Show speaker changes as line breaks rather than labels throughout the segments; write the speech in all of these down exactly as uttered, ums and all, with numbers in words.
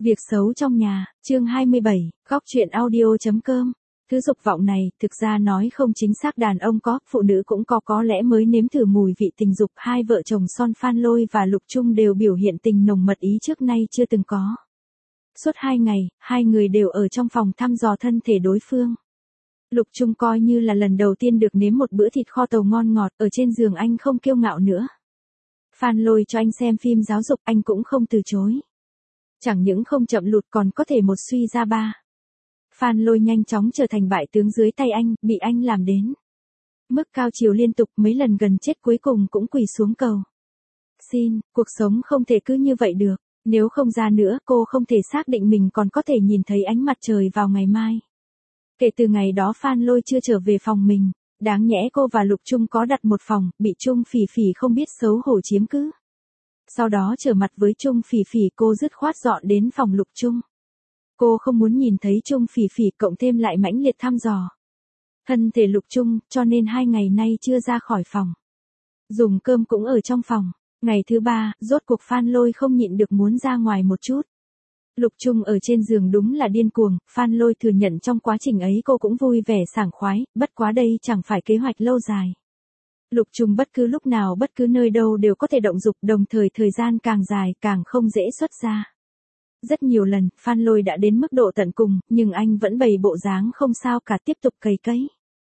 Việc xấu trong nhà, chương hai mươi bảy, góc truyện audio.com. Thứ dục vọng này, thực ra nói không chính xác đàn ông có, phụ nữ cũng có có lẽ mới nếm thử mùi vị tình dục. Hai vợ chồng Son Phan Lôi và Lục Trung đều biểu hiện tình nồng mật ý trước nay chưa từng có. Suốt hai ngày, hai người đều ở trong phòng thăm dò thân thể đối phương. Lục Trung coi như là lần đầu tiên được nếm một bữa thịt kho tàu ngon ngọt, ở trên giường anh không kiêu ngạo nữa. Phan Lôi cho anh xem phim giáo dục, anh cũng không từ chối. Chẳng những không chậm lụt còn có thể một suy ra ba. Phan Lôi nhanh chóng trở thành bại tướng dưới tay anh, bị anh làm đến mức cao chiều liên tục, mấy lần gần chết cuối cùng cũng quỳ xuống cầu. Xin, cuộc sống không thể cứ như vậy được, nếu không ra nữa cô không thể xác định mình còn có thể nhìn thấy ánh mặt trời vào ngày mai. Kể từ ngày đó Phan Lôi chưa trở về phòng mình, đáng nhẽ cô và Lục Trung có đặt một phòng, bị Trung Phỉ Phỉ không biết xấu hổ chiếm cứ. Sau đó trở mặt với Trung Phỉ Phỉ, cô dứt khoát dọn đến phòng Lục Trung. Cô không muốn nhìn thấy Trung Phỉ Phỉ, cộng thêm lại mãnh liệt thăm dò thân thể Lục Trung, cho nên hai ngày nay chưa ra khỏi phòng. Dùng cơm cũng ở trong phòng. Ngày thứ ba, rốt cuộc Phan Lôi không nhịn được muốn ra ngoài một chút. Lục Trung ở trên giường đúng là điên cuồng, Phan Lôi thừa nhận trong quá trình ấy cô cũng vui vẻ sảng khoái, bất quá đây chẳng phải kế hoạch lâu dài. Lục Trung bất cứ lúc nào bất cứ nơi đâu đều có thể động dục, đồng thời thời gian càng dài càng không dễ xuất ra. Rất nhiều lần, Phan Lôi đã đến mức độ tận cùng, nhưng anh vẫn bày bộ dáng không sao cả, tiếp tục cày cấy.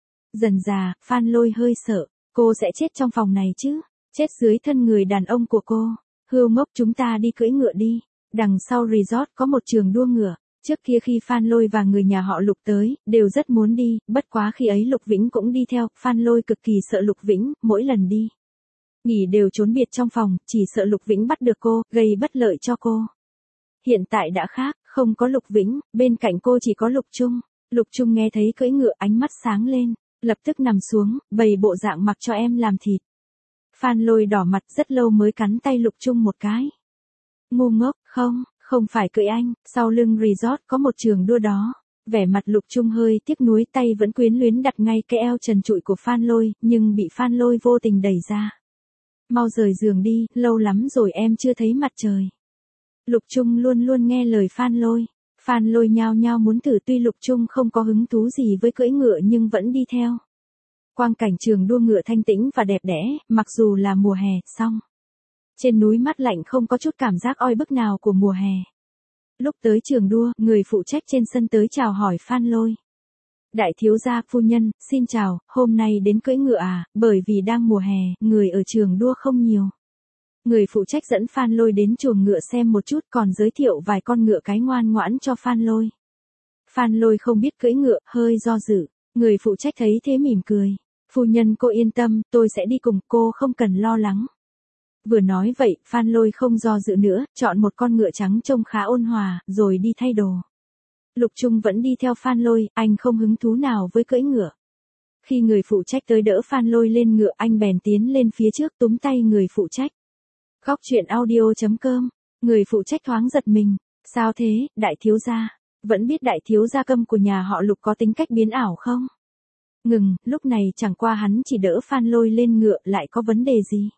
Dần dà, Phan Lôi hơi sợ, cô sẽ chết trong phòng này chứ, chết dưới thân người đàn ông của cô. Hươu ngốc, chúng ta đi cưỡi ngựa đi. Đằng sau resort có một trường đua ngựa. Trước kia khi Phan Lôi và người nhà họ Lục tới, đều rất muốn đi, bất quá khi ấy Lục Vĩnh cũng đi theo, Phan Lôi cực kỳ sợ Lục Vĩnh, mỗi lần đi nghỉ đều trốn biệt trong phòng, chỉ sợ Lục Vĩnh bắt được cô, gây bất lợi cho cô. Hiện tại đã khác, không có Lục Vĩnh, bên cạnh cô chỉ có Lục Trung. Lục Trung nghe thấy cưỡi ngựa ánh mắt sáng lên, lập tức nằm xuống, bày bộ dạng mặc cho em làm thịt. Phan Lôi đỏ mặt rất lâu mới cắn tay Lục Trung một cái. Ngu ngốc, không, không phải cưỡi anh, sau lưng resort có một trường đua đó. Vẻ mặt Lục Trung hơi tiếc nuối, tay vẫn quyến luyến đặt ngay cái eo trần trụi của Phan Lôi, nhưng bị Phan Lôi vô tình đẩy ra. Mau rời giường đi, lâu lắm rồi em chưa thấy mặt trời. Lục Trung luôn luôn nghe lời Phan Lôi. Phan Lôi nhao nhao muốn thử, tuy Lục Trung không có hứng thú gì với cưỡi ngựa nhưng vẫn đi theo. Quang cảnh trường đua ngựa thanh tĩnh và đẹp đẽ, mặc dù là mùa hè, song trên núi mát lạnh không có chút cảm giác oi bức nào của mùa hè. Lúc tới trường đua, người phụ trách trên sân tới chào hỏi Phan Lôi. Đại thiếu gia, phu nhân, xin chào, hôm nay đến cưỡi ngựa à, bởi vì đang mùa hè, người ở trường đua không nhiều. Người phụ trách dẫn Phan Lôi đến chuồng ngựa xem một chút, còn giới thiệu vài con ngựa cái ngoan ngoãn cho Phan Lôi. Phan Lôi không biết cưỡi ngựa, hơi do dự. Người phụ trách thấy thế mỉm cười. Phu nhân cô yên tâm, tôi sẽ đi cùng, cô không cần lo lắng. Vừa nói vậy, Phan Lôi không do dự nữa, chọn một con ngựa trắng trông khá ôn hòa, rồi đi thay đồ. Lục Trung vẫn đi theo Phan Lôi, anh không hứng thú nào với cưỡi ngựa. Khi người phụ trách tới đỡ Phan Lôi lên ngựa, anh bèn tiến lên phía trước túm tay người phụ trách. Góc truyện audio.com. Người phụ trách thoáng giật mình. Sao thế, đại thiếu gia? Vẫn biết đại thiếu gia Câm của nhà họ Lục có tính cách biến ảo không? Ngừng, lúc này chẳng qua hắn chỉ đỡ Phan Lôi lên ngựa, lại có vấn đề gì?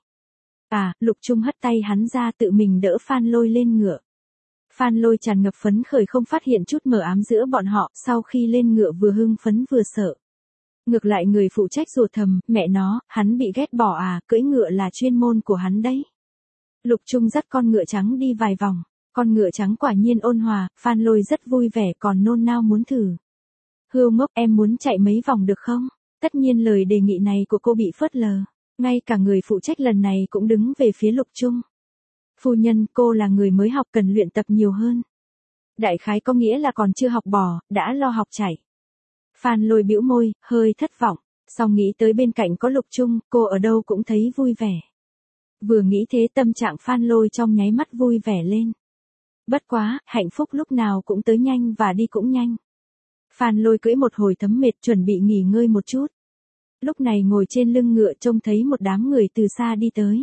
À, Lục Trung hất tay hắn ra, tự mình đỡ Phan Lôi lên ngựa. Phan Lôi tràn ngập phấn khởi, không phát hiện chút mờ ám giữa bọn họ, sau khi lên ngựa vừa hưng phấn vừa sợ. Ngược lại người phụ trách rủa thầm, mẹ nó, hắn bị ghét bỏ à, cưỡi ngựa là chuyên môn của hắn đấy. Lục Trung dắt con ngựa trắng đi vài vòng, con ngựa trắng quả nhiên ôn hòa, Phan Lôi rất vui vẻ còn nôn nao muốn thử. Hươu ngốc, em muốn chạy mấy vòng được không? Tất nhiên lời đề nghị này của cô bị phớt lờ, ngay cả người phụ trách lần này cũng đứng về phía Lục Trung. Phu nhân, cô là người mới học, cần luyện tập nhiều hơn. Đại khái có nghĩa là còn chưa học bò, đã lo học chạy. Phan Lôi bĩu môi, hơi thất vọng, sau nghĩ tới bên cạnh có Lục Trung, cô ở đâu cũng thấy vui vẻ. Vừa nghĩ thế tâm trạng Phan Lôi trong nháy mắt vui vẻ lên. Bất quá, hạnh phúc lúc nào cũng tới nhanh và đi cũng nhanh. Phan Lôi cưỡi một hồi thấm mệt, chuẩn bị nghỉ ngơi một chút. Lúc này ngồi trên lưng ngựa trông thấy một đám người từ xa đi tới.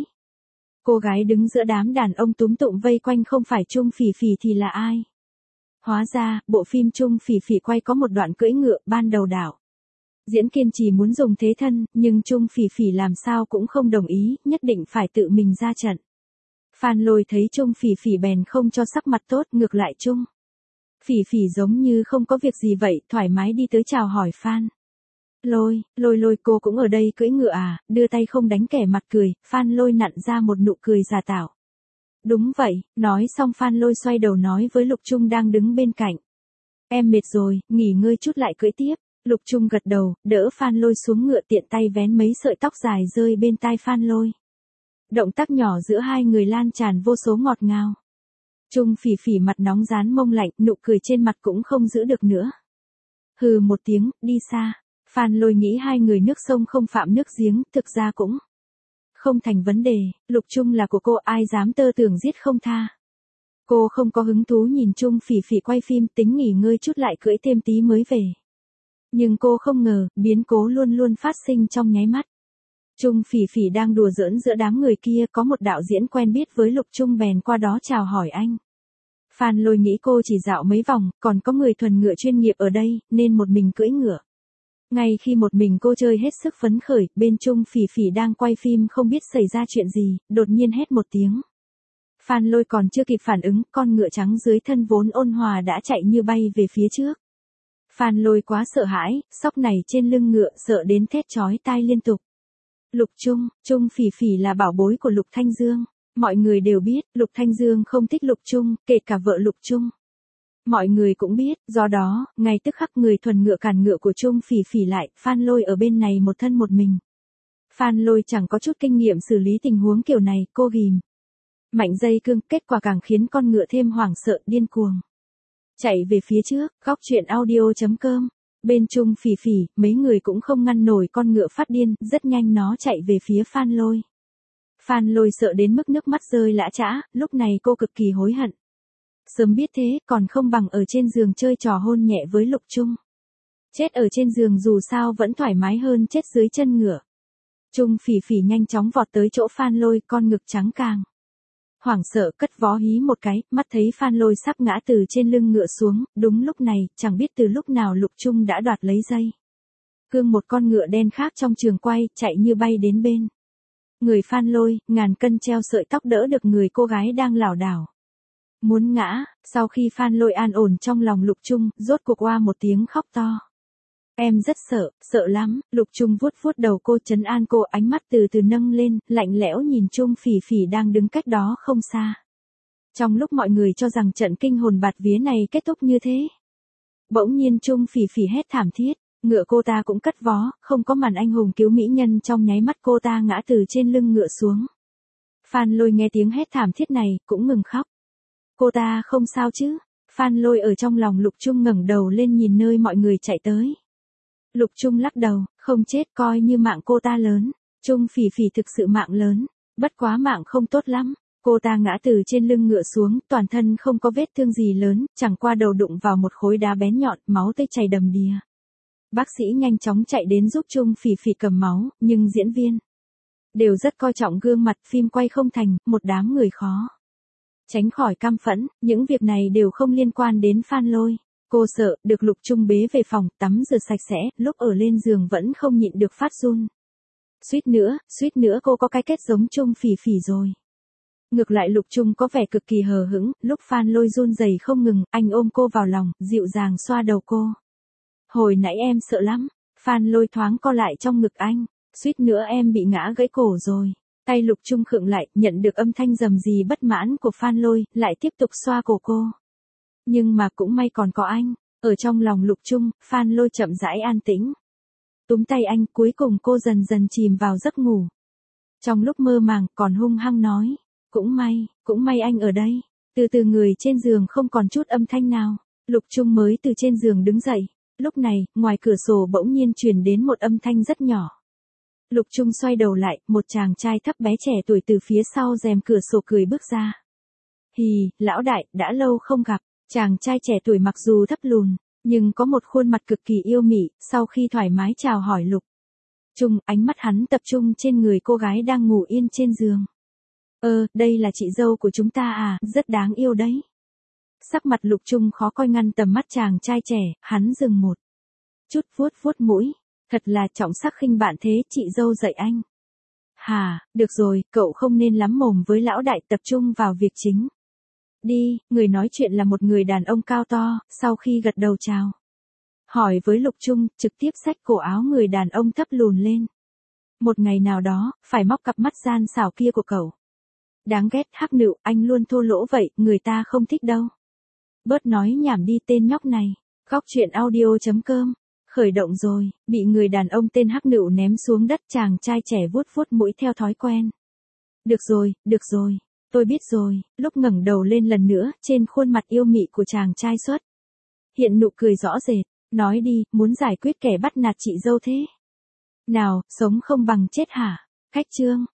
Cô gái đứng giữa đám đàn ông túm tụm vây quanh không phải Trung Phỉ Phỉ thì là ai? Hóa ra, bộ phim Trung Phỉ Phỉ quay có một đoạn cưỡi ngựa, ban đầu đạo diễn kiên trì muốn dùng thế thân, nhưng Trung Phỉ Phỉ làm sao cũng không đồng ý, nhất định phải tự mình ra trận. Phan Lôi thấy Trung Phỉ Phỉ bèn không cho sắc mặt tốt, ngược lại Trung Phỉ Phỉ giống như không có việc gì vậy, thoải mái đi tới chào hỏi Phan Lôi, Lôi Lôi cô cũng ở đây cưỡi ngựa à, đưa tay không đánh kẻ mặt cười, Phan Lôi nặn ra một nụ cười giả tạo. Đúng vậy, nói xong Phan Lôi xoay đầu nói với Lục Trung đang đứng bên cạnh. Em mệt rồi, nghỉ ngơi chút lại cưỡi tiếp. Lục Trung gật đầu, đỡ Phan Lôi xuống ngựa, tiện tay vén mấy sợi tóc dài rơi bên tai Phan Lôi. Động tác nhỏ giữa hai người lan tràn vô số ngọt ngào. Trung Phỉ Phỉ mặt nóng rán mông lạnh, nụ cười trên mặt cũng không giữ được nữa. Hừ một tiếng, đi xa. Phan Lôi nghĩ hai người nước sông không phạm nước giếng, thực ra cũng không thành vấn đề, Lục Trung là của cô, ai dám tơ tưởng giết không tha. Cô không có hứng thú nhìn Trung Phỉ Phỉ quay phim, tính nghỉ ngơi chút lại cưỡi thêm tí mới về. Nhưng cô không ngờ, biến cố luôn luôn phát sinh trong nháy mắt. Trung Phỉ Phỉ đang đùa giỡn giữa đám người kia, có một đạo diễn quen biết với Lục Trung bèn qua đó chào hỏi anh. Phan Lôi nghĩ cô chỉ dạo mấy vòng, còn có người thuần ngựa chuyên nghiệp ở đây, nên một mình cưỡi ngựa. Ngay khi một mình cô chơi hết sức phấn khởi, bên Trung Phỉ Phỉ đang quay phim không biết xảy ra chuyện gì, đột nhiên hét một tiếng. Phan Lôi còn chưa kịp phản ứng, con ngựa trắng dưới thân vốn ôn hòa đã chạy như bay về phía trước. Phan Lôi quá sợ hãi, sóc này trên lưng ngựa, sợ đến thét chói tai liên tục. Lục Trung, Trung Phỉ Phỉ là bảo bối của Lục Thanh Dương. Mọi người đều biết, Lục Thanh Dương không thích Lục Trung, kể cả vợ Lục Trung. Mọi người cũng biết, do đó, ngay tức khắc người thuần ngựa cản ngựa của Trung Phỉ Phỉ lại, Phan Lôi ở bên này một thân một mình. Phan Lôi chẳng có chút kinh nghiệm xử lý tình huống kiểu này, cô ghim mạnh dây cương, kết quả càng khiến con ngựa thêm hoảng sợ, điên cuồng chạy về phía trước. Góc truyện audio chấm com. Bên Trung Phỉ Phỉ, mấy người cũng không ngăn nổi con ngựa phát điên, rất nhanh nó chạy về phía Phan Lôi. Phan Lôi sợ đến mức nước mắt rơi lã chã, lúc này cô cực kỳ hối hận. Sớm biết thế, còn không bằng ở trên giường chơi trò hôn nhẹ với Lục Trung. Chết ở trên giường dù sao vẫn thoải mái hơn chết dưới chân ngựa. Trung Phỉ Phỉ nhanh chóng vọt tới chỗ Phan Lôi, con ngực trắng càng hoảng sợ, cất vó hí một cái, mắt thấy Phan Lôi sắp ngã từ trên lưng ngựa xuống, đúng lúc này, chẳng biết từ lúc nào Lục Trung đã đoạt lấy dây cương một con ngựa đen khác trong trường quay, chạy như bay đến bên người Phan Lôi, ngàn cân treo sợi tóc đỡ được người cô gái đang lảo đảo muốn ngã. Sau khi Phan Lôi an ổn trong lòng Lục Trung, rốt cuộc oa một tiếng khóc to. Em rất sợ, sợ lắm. Lục Trung vuốt vuốt đầu cô, trấn an cô, ánh mắt từ từ nâng lên, lạnh lẽo nhìn Trung Phỉ Phỉ đang đứng cách đó không xa. Trong lúc mọi người cho rằng trận kinh hồn bạt vía này kết thúc như thế, bỗng nhiên Trung Phỉ Phỉ hét thảm thiết, ngựa cô ta cũng cất vó, không có màn anh hùng cứu mỹ nhân, trong nháy mắt cô ta ngã từ trên lưng ngựa xuống. Phan Lôi nghe tiếng hét thảm thiết này, cũng ngừng khóc. Cô ta không sao chứ? Phan Lôi ở trong lòng Lục Trung ngẩng đầu lên nhìn nơi mọi người chạy tới. Lục Trung lắc đầu, không chết, coi như mạng cô ta lớn. Trung Phỉ Phỉ thực sự mạng lớn, bất quá mạng không tốt lắm. Cô ta ngã từ trên lưng ngựa xuống, toàn thân không có vết thương gì lớn, chẳng qua đầu đụng vào một khối đá bén nhọn, máu tươi chảy đầm đìa. Bác sĩ nhanh chóng chạy đến giúp Trung Phỉ Phỉ cầm máu, nhưng diễn viên đều rất coi trọng gương mặt, phim quay không thành, một đám người khó tránh khỏi căm phẫn, những việc này đều không liên quan đến Phan Lôi. Cô sợ, được Lục Trung bế về phòng, tắm rửa sạch sẽ, lúc ở lên giường vẫn không nhịn được phát run. Suýt nữa, suýt nữa cô có cái kết giống Trung Phỉ Phỉ rồi. Ngược lại Lục Trung có vẻ cực kỳ hờ hững, lúc Phan Lôi run rẩy không ngừng, anh ôm cô vào lòng, dịu dàng xoa đầu cô. Hồi nãy em sợ lắm, Phan Lôi thoáng co lại trong ngực anh, suýt nữa em bị ngã gãy cổ rồi. Tay Lục Trung khựng lại, nhận được âm thanh rầm rì bất mãn của Phan Lôi, lại tiếp tục xoa cổ cô. Nhưng mà cũng may còn có anh, ở trong lòng Lục Trung, Phan Lôi chậm rãi an tĩnh. Túm tay anh, cuối cùng cô dần dần chìm vào giấc ngủ. Trong lúc mơ màng, còn hung hăng nói, cũng may, cũng may anh ở đây. Từ từ người trên giường không còn chút âm thanh nào, Lục Trung mới từ trên giường đứng dậy. Lúc này, ngoài cửa sổ bỗng nhiên truyền đến một âm thanh rất nhỏ. Lục Trung xoay đầu lại, một chàng trai thấp bé trẻ tuổi từ phía sau rèm cửa sổ cười bước ra. Hì, lão đại, đã lâu không gặp. Chàng trai trẻ tuổi mặc dù thấp lùn, nhưng có một khuôn mặt cực kỳ yêu mị, sau khi thoải mái chào hỏi Lục Trung, ánh mắt hắn tập trung trên người cô gái đang ngủ yên trên giường. Ơ, đây là chị dâu của chúng ta à, rất đáng yêu đấy. Sắc mặt Lục Trung khó coi ngăn tầm mắt chàng trai trẻ, hắn dừng một chút vuốt vuốt mũi. Thật là trọng sắc khinh bạn thế, chị dâu dạy anh. Hà, được rồi, cậu không nên lắm mồm với lão đại, tập trung vào việc chính. Đi, người nói chuyện là một người đàn ông cao to, sau khi gật đầu chào hỏi với Lục Trung, trực tiếp xách cổ áo người đàn ông thấp lùn lên. Một ngày nào đó, phải móc cặp mắt gian xảo kia của cậu. Đáng ghét, Hắc Nựu, anh luôn thô lỗ vậy, người ta không thích đâu. Bớt nói nhảm đi tên nhóc này. Góc truyện audio chấm com. Khởi động rồi, bị người đàn ông tên Hắc Nựu ném xuống đất, chàng trai trẻ vuốt vuốt mũi theo thói quen. Được rồi, được rồi, tôi biết rồi. Lúc ngẩng đầu lên lần nữa, trên khuôn mặt yêu mị của chàng trai xuất hiện nụ cười rõ rệt. Nói đi, muốn giải quyết kẻ bắt nạt chị dâu thế nào, sống không bằng chết hả? Khách trương.